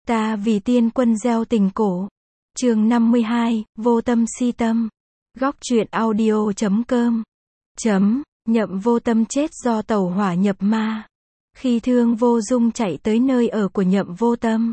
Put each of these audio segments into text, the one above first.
Ta vì tiên quân gieo tình cổ. Chương 52, vô tâm si tâm. Góc truyện audio.com. Nhậm vô tâm chết do tẩu hỏa nhập ma. Khi Thương Vô Dung chạy tới nơi ở của Nhậm vô tâm.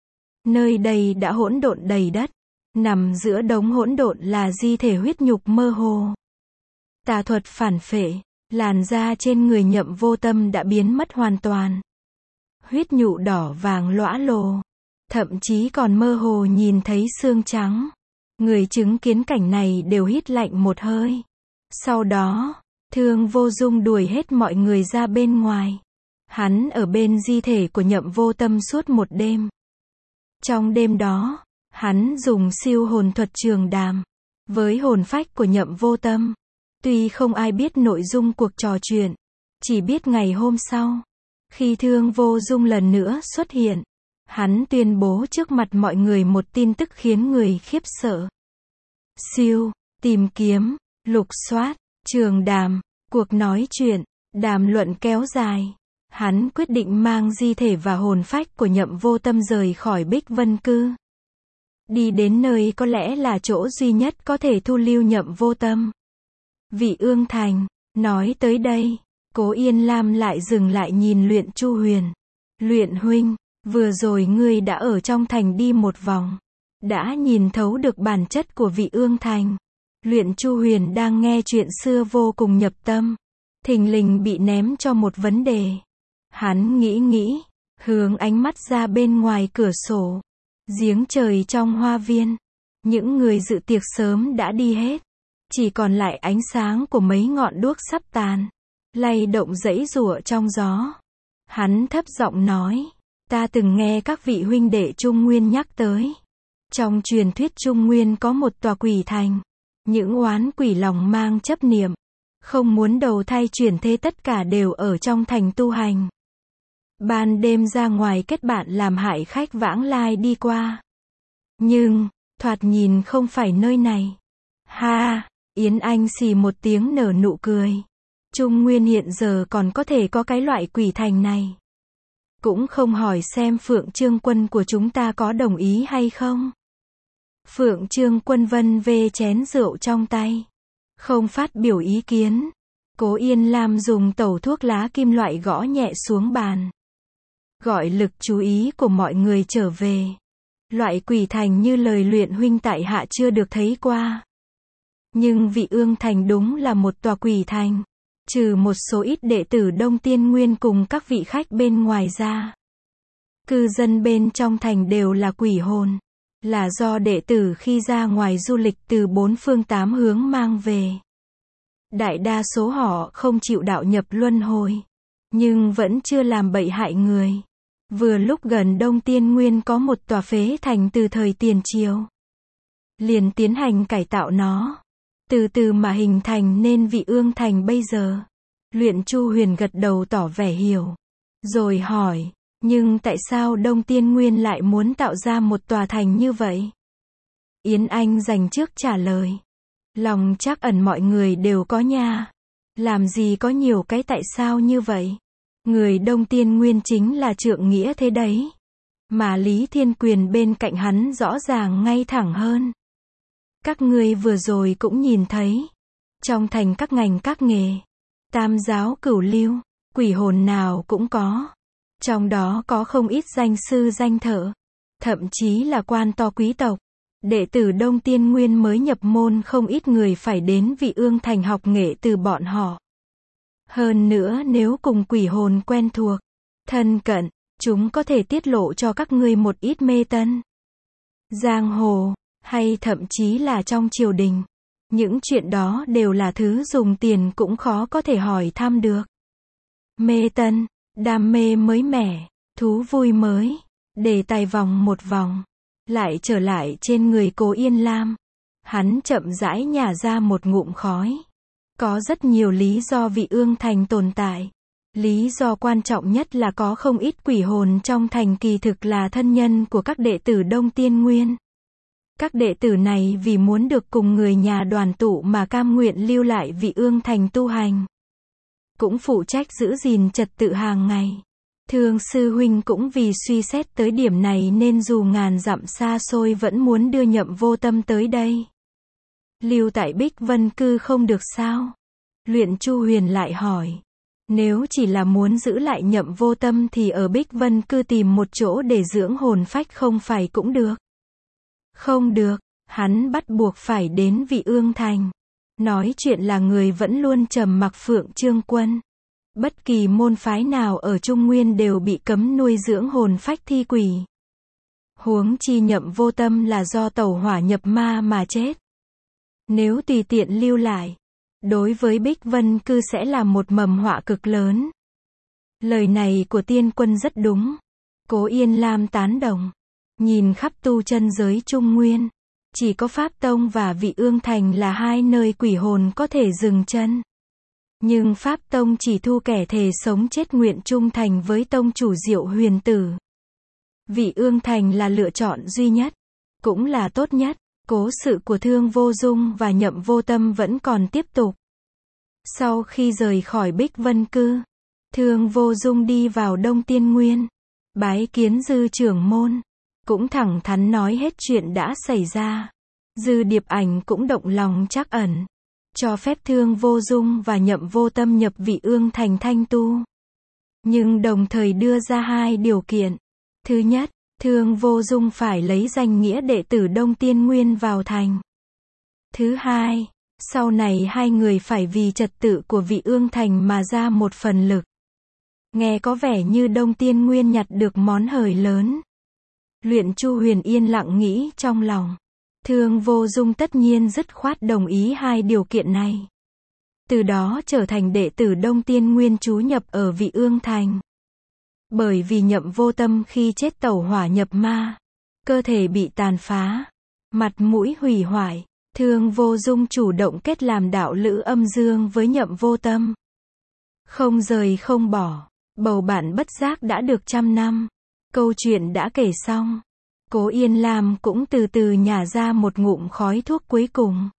Nơi đây đã hỗn độn đầy đất. Nằm giữa đống hỗn độn là di thể huyết nhục mơ hồ. Tà thuật phản phệ, làn da trên người Nhậm vô tâm đã biến mất hoàn toàn. Huyết nhụ đỏ vàng lõa lồ. Thậm chí còn mơ hồ nhìn thấy xương trắng. Người chứng kiến cảnh này đều hít lạnh một hơi. Sau đó, Thương Vô Dung đuổi hết mọi người ra bên ngoài. Hắn ở bên di thể của Nhậm vô tâm suốt một đêm. Trong đêm đó, hắn dùng siêu hồn thuật trường đàm với hồn phách của Nhậm vô tâm. Tuy không ai biết nội dung cuộc trò chuyện, chỉ biết ngày hôm sau, khi Thương Vô Dung lần nữa xuất hiện, hắn tuyên bố trước mặt mọi người một tin tức khiến người khiếp sợ. Siêu, tìm kiếm, lục soát, trường đàm, cuộc nói chuyện, đàm luận kéo dài. Hắn quyết định mang di thể và hồn phách của Nhậm vô tâm rời khỏi Bích Vân Cư. Đi đến nơi có lẽ là chỗ duy nhất có thể thu lưu Nhậm vô tâm. Vị Ương Thành. Nói tới đây, Cố Yên Lam lại dừng lại nhìn Luyện Chu Huyền. Luyện huynh, vừa rồi ngươi đã ở trong thành đi một vòng. Đã nhìn thấu được bản chất của vị Ương Thành. Luyện Chu Huyền đang nghe chuyện xưa vô cùng nhập tâm. Thình lình bị ném cho một vấn đề. Hắn nghĩ, hướng ánh mắt ra bên ngoài cửa sổ. Giếng trời trong hoa viên. Những người dự tiệc sớm đã đi hết. Chỉ còn lại ánh sáng của mấy ngọn đuốc sắp tàn. Lay động giãy giụa trong gió. Hắn thấp giọng nói. Ta từng nghe các vị huynh đệ Trung Nguyên nhắc tới. Trong truyền thuyết Trung Nguyên có một tòa quỷ thành. Những oán quỷ lòng mang chấp niệm. Không muốn đầu thai chuyển thế tất cả đều ở trong thành tu hành. Ban đêm ra ngoài kết bạn làm hại khách vãng lai đi qua. Nhưng, thoạt nhìn không phải nơi này. Ha, Yến Anh xì một tiếng nở nụ cười. Trung Nguyên hiện giờ còn có thể có cái loại quỷ thành này. Cũng không hỏi xem Phượng Trương Quân của chúng ta có đồng ý hay không. Phượng Trương Quân vân vê chén rượu trong tay. Không phát biểu ý kiến. Cố Yên Lam dùng tẩu thuốc lá kim loại gõ nhẹ xuống bàn. Gọi lực chú ý của mọi người trở về. Loại quỷ thành như lời Luyện huynh tại hạ chưa được thấy qua. Nhưng vị Ương Thành đúng là một tòa quỷ thành. Trừ một số ít đệ tử Đông Tiên Nguyên cùng các vị khách bên ngoài ra. Cư dân bên trong thành đều là quỷ hồn. Là do đệ tử khi ra ngoài du lịch từ bốn phương tám hướng mang về. Đại đa số họ không chịu đạo nhập luân hồi. Nhưng vẫn chưa làm bậy hại người. Vừa lúc gần Đông Tiên Nguyên có một tòa phế thành từ thời tiền triều. Liền tiến hành cải tạo nó. Từ từ mà hình thành nên vị Ương Thành bây giờ. Luyện Chu Huyền gật đầu tỏ vẻ hiểu. Rồi hỏi, nhưng tại sao Đông Tiên Nguyên lại muốn tạo ra một tòa thành như vậy? Yến Anh dành trước trả lời. Lòng trắc ẩn mọi người đều có nha. Làm gì có nhiều cái tại sao như vậy? Người Đông Tiên Nguyên chính là trượng nghĩa thế đấy. Mà Lý Thiên Quyền bên cạnh hắn rõ ràng ngay thẳng hơn. Các ngươi vừa rồi cũng nhìn thấy. Trong thành các ngành các nghề. Tam giáo cửu lưu. Quỷ hồn nào cũng có. Trong đó có không ít danh sư danh thợ. Thậm chí là quan to quý tộc. Đệ tử Đông Tiên Nguyên mới nhập môn không ít người phải đến vị Ương Thành học nghệ từ bọn họ. Hơn nữa nếu cùng quỷ hồn quen thuộc, thân cận, chúng có thể tiết lộ cho các ngươi một ít mê tân. Giang hồ, hay thậm chí là trong triều đình. Những chuyện đó đều là thứ dùng tiền cũng khó có thể hỏi thăm được. Mê tân, đam mê mới mẻ, thú vui mới, đề tài vòng một vòng. Lại trở lại trên người Cố Yên Lam. Hắn chậm rãi nhả ra một ngụm khói. Có rất nhiều lý do vị Ương Thành tồn tại. Lý do quan trọng nhất là có không ít quỷ hồn trong thành kỳ thực là thân nhân của các đệ tử Đông Tiên Nguyên. Các đệ tử này vì muốn được cùng người nhà đoàn tụ mà cam nguyện lưu lại vị Ương Thành tu hành. Cũng phụ trách giữ gìn trật tự hàng ngày. Thương sư huynh cũng vì suy xét tới điểm này nên dù ngàn dặm xa xôi vẫn muốn đưa Nhậm Vô Tâm tới đây. Lưu tại Bích Vân Cư không được sao? Luyện Chu Huyền lại hỏi. Nếu chỉ là muốn giữ lại Nhậm Vô Tâm thì ở Bích Vân Cư tìm một chỗ để dưỡng hồn phách không phải cũng được? Không được, hắn bắt buộc phải đến Vị Ương Thành. Nói chuyện là người vẫn luôn trầm mặc Phượng Trương Quân. Bất kỳ môn phái nào ở Trung Nguyên đều bị cấm nuôi dưỡng hồn phách thi quỷ. Huống chi Nhậm Vô Tâm là do tẩu hỏa nhập ma mà chết. Nếu tùy tiện lưu lại, đối với Bích Vân Cư sẽ là một mầm họa cực lớn. Lời này của tiên quân rất đúng. Cố Yên Lam tán đồng. Nhìn khắp tu chân giới Trung Nguyên, chỉ có Pháp Tông và Vị Ương Thành là hai nơi quỷ hồn có thể dừng chân. Nhưng Pháp Tông chỉ thu kẻ thề sống chết nguyện trung thành với tông chủ Diệu Huyền Tử. Vị Ương Thành là lựa chọn duy nhất, cũng là tốt nhất. Cố sự của Thương Vô Dung và Nhậm Vô Tâm vẫn còn tiếp tục. Sau khi rời khỏi Bích Vân Cư, Thương Vô Dung đi vào Đông Tiên Nguyên, bái kiến Dư trưởng môn, cũng thẳng thắn nói hết chuyện đã xảy ra. Dư Điệp Ảnh cũng động lòng trắc ẩn, cho phép Thương Vô Dung và Nhậm Vô Tâm nhập Vị Ương Thành thanh tu. Nhưng đồng thời đưa ra hai điều kiện. Thứ nhất, Thương Vô Dung phải lấy danh nghĩa đệ tử Đông Tiên Nguyên vào thành. Thứ hai, sau này hai người phải vì trật tự của Vị Ương Thành mà ra một phần lực. Nghe có vẻ như Đông Tiên Nguyên nhặt được món hời lớn. Luyện Chu Huyền yên lặng nghĩ trong lòng. Thương Vô Dung tất nhiên dứt khoát đồng ý hai điều kiện này. Từ đó trở thành đệ tử Đông Tiên Nguyên trú nhập ở Vị Ương Thành. Bởi vì Nhậm Vô Tâm khi chết tẩu hỏa nhập ma, cơ thể bị tàn phá, mặt mũi hủy hoại, Thương Vô Dung chủ động kết làm đạo lữ âm dương với Nhậm Vô Tâm. Không rời không bỏ, bầu bạn bất giác đã được 100 năm. Câu chuyện đã kể xong. Cố Yên Lam cũng từ từ nhả ra một ngụm khói thuốc cuối cùng.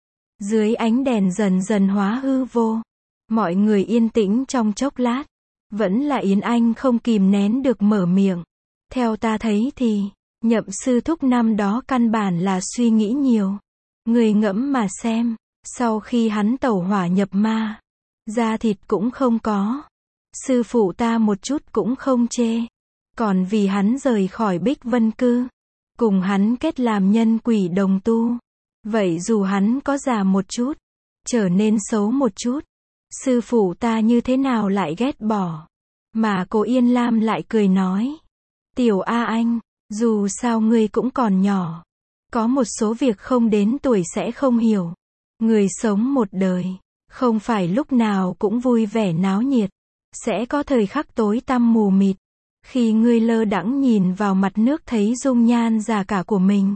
Dưới ánh đèn dần dần hóa hư vô, mọi người yên tĩnh trong chốc lát. Vẫn là Yến Anh không kìm nén được mở miệng. Theo ta thấy thì, Nhậm sư thúc năm đó căn bản là suy nghĩ nhiều. Người ngẫm mà xem, sau khi hắn tẩu hỏa nhập ma, da thịt cũng không có. Sư phụ ta một chút cũng không chê. Còn vì hắn rời khỏi Bích Vân Cư, cùng hắn kết làm nhân quỷ đồng tu. Vậy dù hắn có già một chút, trở nên xấu một chút, sư phụ ta như thế nào lại ghét bỏ. Mà Cố Yên Lam lại cười nói. Tiểu A Anh, dù sao ngươi cũng còn nhỏ. Có một số việc không đến tuổi sẽ không hiểu. Người sống một đời, không phải lúc nào cũng vui vẻ náo nhiệt. Sẽ có thời khắc tối tăm mù mịt. Khi ngươi lơ đãng nhìn vào mặt nước thấy dung nhan già cả của mình.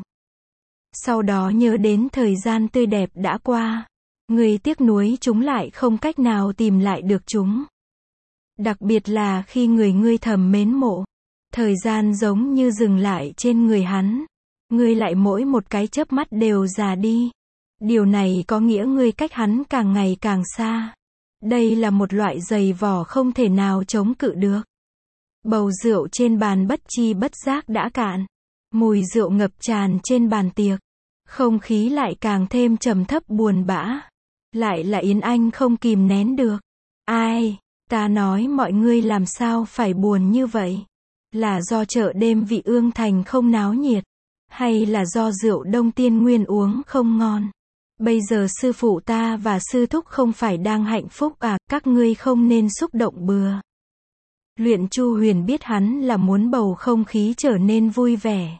Sau đó nhớ đến thời gian tươi đẹp đã qua. Ngươi tiếc nuối chúng lại không cách nào tìm lại được chúng. Đặc biệt là khi người ngươi thầm mến mộ. Thời gian giống như dừng lại trên người hắn. Ngươi lại mỗi một cái chớp mắt đều già đi. Điều này có nghĩa ngươi cách hắn càng ngày càng xa. Đây là một loại giày vò không thể nào chống cự được. Bầu rượu trên bàn bất chi bất giác đã cạn. Mùi rượu ngập tràn trên bàn tiệc. Không khí lại càng thêm trầm thấp buồn bã. Lại là Yến Anh không kìm nén được. Ai, ta nói mọi ngươi làm sao phải buồn như vậy? Là do chợ đêm Vị Ương Thành không náo nhiệt? Hay là do rượu Đông Tiên Nguyên uống không ngon? Bây giờ sư phụ ta và sư thúc không phải đang hạnh phúc à, các ngươi không nên xúc động bừa. Luyện Chu Huyền biết hắn là muốn bầu không khí trở nên vui vẻ.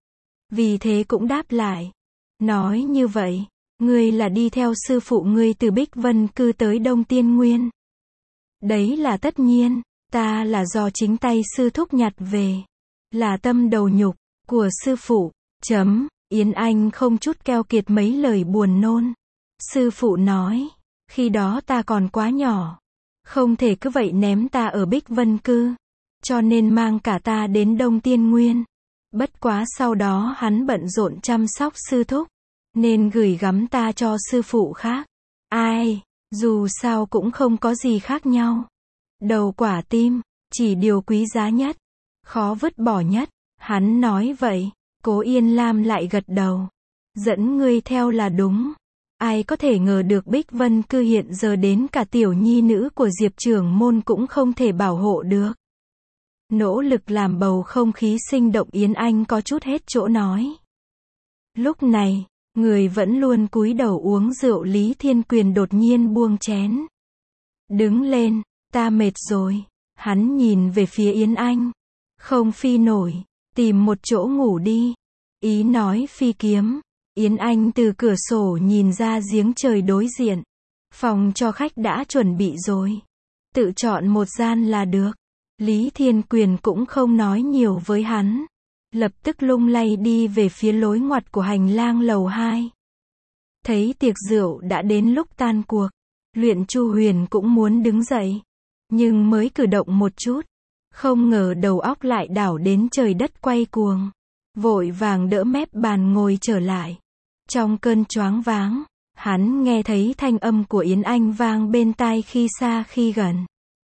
Vì thế cũng đáp lại. Nói như vậy, ngươi là đi theo sư phụ ngươi từ Bích Vân Cư tới Đông Tiên Nguyên. Đấy là tất nhiên, ta là do chính tay sư thúc nhặt về. Là tâm đầu nhục của sư phụ. Yến Anh không chút keo kiệt mấy lời buồn nôn. Sư phụ nói, khi đó ta còn quá nhỏ. Không thể cứ vậy ném ta ở Bích Vân Cư. Cho nên mang cả ta đến Đông Tiên Nguyên. Bất quá sau đó hắn bận rộn chăm sóc sư thúc. Nên gửi gắm ta cho sư phụ khác. Ai, dù sao cũng không có gì khác nhau. Đầu quả tim, chỉ điều quý giá nhất, khó vứt bỏ nhất. Hắn nói vậy, Cố Yên Lam lại gật đầu. Dẫn ngươi theo là đúng. Ai có thể ngờ được Bích Vân Cư hiện giờ đến cả tiểu nhi nữ của Diệp trưởng môn cũng không thể bảo hộ được. Nỗ lực làm bầu không khí sinh động Yến Anh có chút hết chỗ nói. Lúc này, người vẫn luôn cúi đầu uống rượu Lý Thiên Quyền đột nhiên buông chén. Đứng lên, ta mệt rồi. Hắn nhìn về phía Yến Anh. Không phi nổi, tìm một chỗ ngủ đi. Ý nói phi kiếm. Yến Anh từ cửa sổ nhìn ra giếng trời đối diện. Phòng cho khách đã chuẩn bị rồi. Tự chọn một gian là được. Lý Thiên Quyền cũng không nói nhiều với hắn. Lập tức lung lay đi về phía lối ngoặt của hành lang lầu 2. Thấy tiệc rượu đã đến lúc tan cuộc. Luyện Chu Huyền cũng muốn đứng dậy. Nhưng mới cử động một chút. Không ngờ đầu óc lại đảo đến trời đất quay cuồng. Vội vàng đỡ mép bàn ngồi trở lại. Trong cơn choáng váng, hắn nghe thấy thanh âm của Yến Anh vang bên tai khi xa khi gần.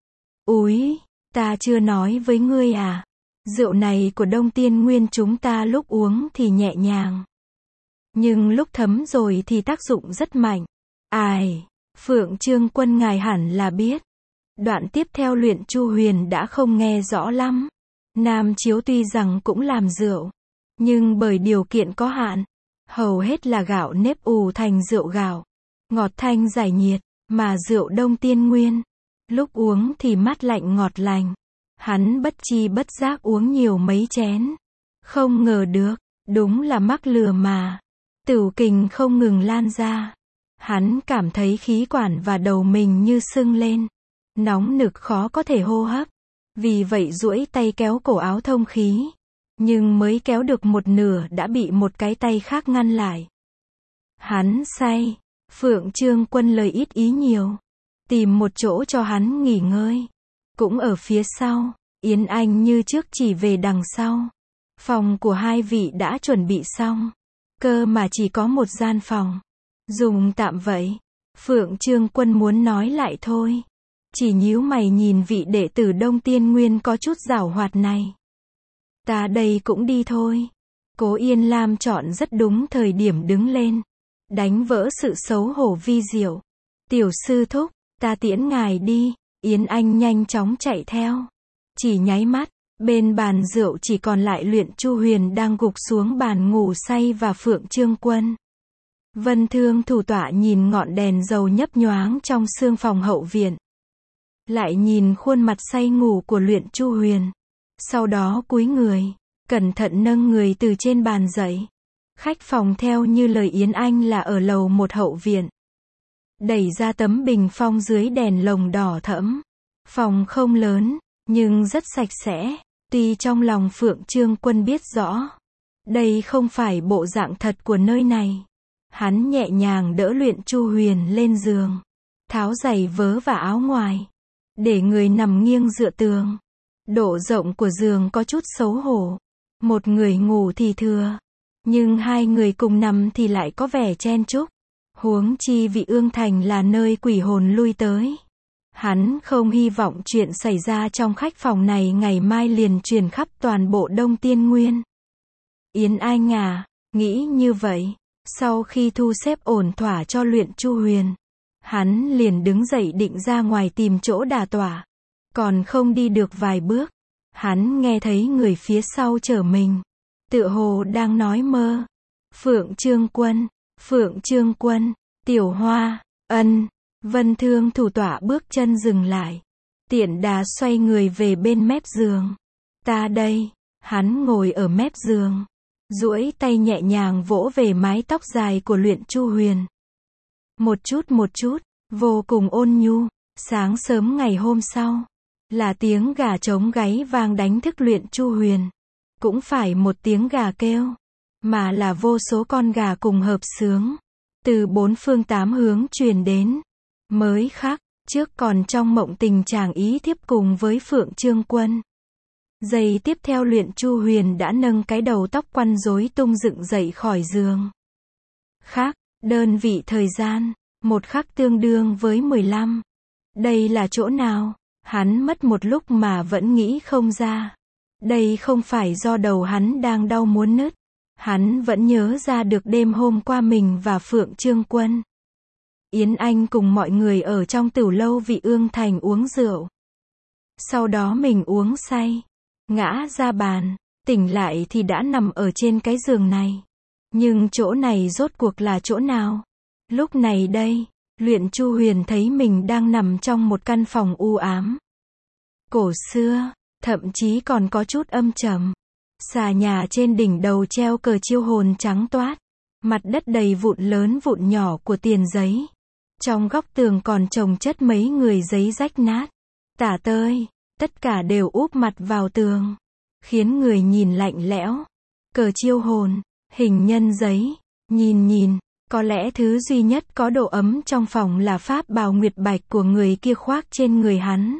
Úi, ta chưa nói với ngươi à? Rượu này của Đông Tiên Nguyên chúng ta lúc uống thì nhẹ nhàng. Nhưng lúc thấm rồi thì tác dụng rất mạnh. Ai, Phượng Trương Quân ngài hẳn là biết. Đoạn tiếp theo Luyện Chu Huyền đã không nghe rõ lắm. Nam Chiếu tuy rằng cũng làm rượu, nhưng bởi điều kiện có hạn, hầu hết là gạo nếp ủ thành rượu gạo, ngọt thanh giải nhiệt, mà rượu Đông Tiên Nguyên, lúc uống thì mát lạnh ngọt lành. Hắn bất chi bất giác uống nhiều mấy chén. Không ngờ được, đúng là mắc lừa mà. Tửu kình không ngừng lan ra. Hắn cảm thấy khí quản và đầu mình như sưng lên. Nóng nực khó có thể hô hấp. Vì vậy duỗi tay kéo cổ áo thông khí. Nhưng mới kéo được một nửa đã bị một cái tay khác ngăn lại. Hắn say. Phượng Trương Quân lời ít ý nhiều. Tìm một chỗ cho hắn nghỉ ngơi. Cũng ở phía sau, Yến Anh như trước chỉ về đằng sau. Phòng của hai vị đã chuẩn bị xong. Cơ mà chỉ có một gian phòng. Dùng tạm vậy. Phượng Trương Quân muốn nói lại thôi. Chỉ nhíu mày nhìn vị đệ tử Đông Tiên Nguyên có chút giảo hoạt này. Ta đây cũng đi thôi. Cố Yên Lam chọn rất đúng thời điểm đứng lên. Đánh vỡ sự xấu hổ vi diệu. Tiểu sư thúc, ta tiễn ngài đi. Yến Anh nhanh chóng chạy theo. Chỉ nháy mắt, bên bàn rượu chỉ còn lại Luyện Chu Huyền đang gục xuống bàn ngủ say và Phượng Trương Quân. Vân Thương thủ tọa nhìn ngọn đèn dầu nhấp nhoáng trong sương phòng hậu viện. Lại nhìn khuôn mặt say ngủ của Luyện Chu Huyền. Sau đó cúi người, cẩn thận nâng người từ trên bàn dậy. Khách phòng theo như lời Yến Anh là ở lầu 1 hậu viện. Đẩy ra tấm bình phong dưới đèn lồng đỏ thẫm. Phòng không lớn, nhưng rất sạch sẽ. Tuy trong lòng Phượng Trương Quân biết rõ, đây không phải bộ dạng thật của nơi này. Hắn nhẹ nhàng đỡ Luyện Chu Huyền lên giường. Tháo giày vớ và áo ngoài. Để người nằm nghiêng dựa tường. Độ rộng của giường có chút xấu hổ. Một người ngủ thì thừa. Nhưng hai người cùng nằm thì lại có vẻ chen chúc. Huống chi Vị Ương Thành là nơi quỷ hồn lui tới. Hắn không hy vọng chuyện xảy ra trong khách phòng này ngày mai liền truyền khắp toàn bộ Đông Tiên Nguyên. Yến Anh à, nghĩ như vậy. Sau khi thu xếp ổn thỏa cho Luyện Chu Huyền, hắn liền đứng dậy định ra ngoài tìm chỗ đả tọa. Còn không đi được vài bước, hắn nghe thấy người phía sau chở mình. Tựa hồ đang nói mơ. Phượng Trương Quân, Tiểu Hoa, Ân. Vân Thương thủ tọa bước chân dừng lại. Tiện đà xoay người về bên mép giường. Ta đây. Hắn ngồi ở mép giường. Duỗi tay nhẹ nhàng vỗ về mái tóc dài của Luyện Chu Huyền. Một chút, vô cùng ôn nhu. Sáng sớm ngày hôm sau, là tiếng gà trống gáy vang đánh thức Luyện Chu Huyền. Cũng phải một tiếng gà kêu, mà là vô số con gà cùng hợp xướng. Từ bốn phương tám hướng truyền đến. Mới khác, trước còn trong mộng tình chàng ý thiếp cùng với Phượng Trương Quân. Giây tiếp theo Luyện Chu Huyền đã nâng cái đầu tóc quăn rối tung dựng dậy khỏi giường. Khác, đơn vị thời gian, một khắc tương đương với 15. Đây là chỗ nào? Hắn mất một lúc mà vẫn nghĩ không ra. Đây không phải do đầu hắn đang đau muốn nứt. Hắn vẫn nhớ ra được đêm hôm qua mình và Phượng Trương Quân, Yến Anh cùng mọi người ở trong tửu lâu Vị Ương Thành uống rượu. Sau đó mình uống say, ngã ra bàn, tỉnh lại thì đã nằm ở trên cái giường này. Nhưng chỗ này rốt cuộc là chỗ nào? Lúc này đây, Luyện Chu Huyền thấy mình đang nằm trong một căn phòng u ám, cổ xưa, thậm chí còn có chút âm trầm. Xà nhà trên đỉnh đầu treo cờ chiêu hồn trắng toát. Mặt đất đầy vụn lớn vụn nhỏ của tiền giấy. Trong góc tường còn chồng chất mấy người giấy rách nát, tả tơi, tất cả đều úp mặt vào tường, khiến người nhìn lạnh lẽo. Cờ chiêu hồn, hình nhân giấy, nhìn, có lẽ thứ duy nhất có độ ấm trong phòng là pháp bào nguyệt bạch của người kia khoác trên người hắn.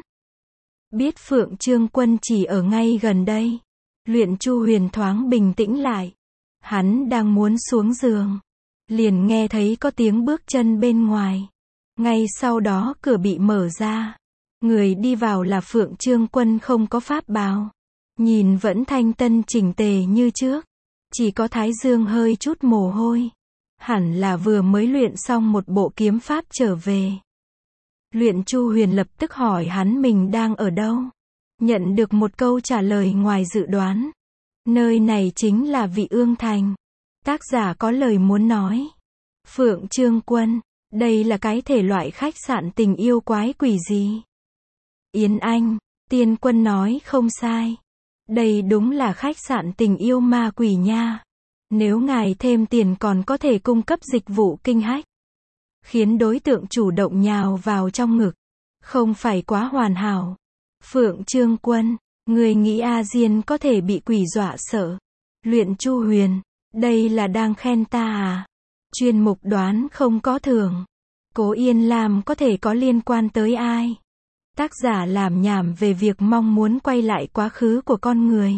Biết Phượng Trương Quân chỉ ở ngay gần đây, Luyện Chu Huyền thoáng bình tĩnh lại. Hắn đang muốn xuống giường, liền nghe thấy có tiếng bước chân bên ngoài. Ngay sau đó cửa bị mở ra. Người đi vào là Phượng Trương Quân không có pháp bào. Nhìn vẫn thanh tân chỉnh tề như trước. Chỉ có thái dương hơi chút mồ hôi. Hẳn là vừa mới luyện xong một bộ kiếm pháp trở về. Luyện Chu Huyền lập tức hỏi hắn mình đang ở đâu. Nhận được một câu trả lời ngoài dự đoán. Nơi này chính là Vị Ương Thành. Tác giả có lời muốn nói. Phượng Trương Quân, đây là cái thể loại khách sạn tình yêu quái quỷ gì? Yến Anh, Tiên Quân nói không sai. Đây đúng là khách sạn tình yêu ma quỷ nha. Nếu ngài thêm tiền còn có thể cung cấp dịch vụ kinh hách, khiến đối tượng chủ động nhào vào trong ngực. Không phải quá hoàn hảo. Phượng Trương Quân, người nghĩ A Diên có thể bị quỷ dọa sợ? Luyện Chu Huyền, đây là đang khen ta à? Chuyên mục đoán không có thưởng. Cố Yên Lam có thể có liên quan tới ai? Tác giả làm nhảm về việc mong muốn quay lại quá khứ của con người.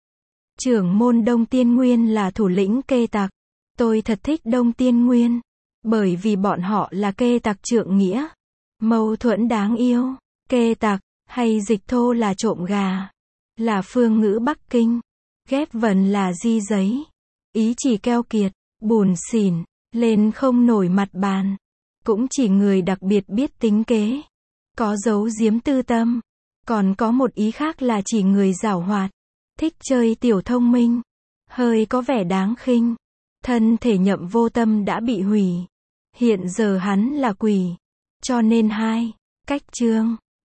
Trưởng môn Đông Tiên Nguyên là thủ lĩnh kê tặc. Tôi thật thích Đông Tiên Nguyên, bởi vì bọn họ là kê tặc trượng nghĩa. Mâu thuẫn đáng yêu. Kê tặc, hay dịch thô là trộm gà, là phương ngữ Bắc Kinh. Ghép vần là di giấy. Ý chỉ keo kiệt, bùn xỉn, lên không nổi mặt bàn. Cũng chỉ người đặc biệt biết tính kế, có giấu giếm tư tâm. Còn có một ý khác là chỉ người giảo hoạt, thích chơi tiểu thông minh, hơi có vẻ đáng khinh. Thân thể Nhậm Vô Tâm đã bị hủy. Hiện giờ hắn là quỷ. Cho nên cách chương